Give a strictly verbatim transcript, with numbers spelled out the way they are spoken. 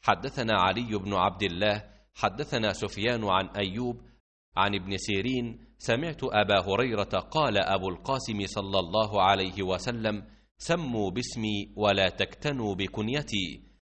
حدثنا علي بن عبد الله حدثنا سفيان عن أيوب عن ابن سيرين سمعت أبا هريرة قال أبو القاسم صلى الله عليه وسلم: سموا باسمي ولا تكتنوا بكنيتي،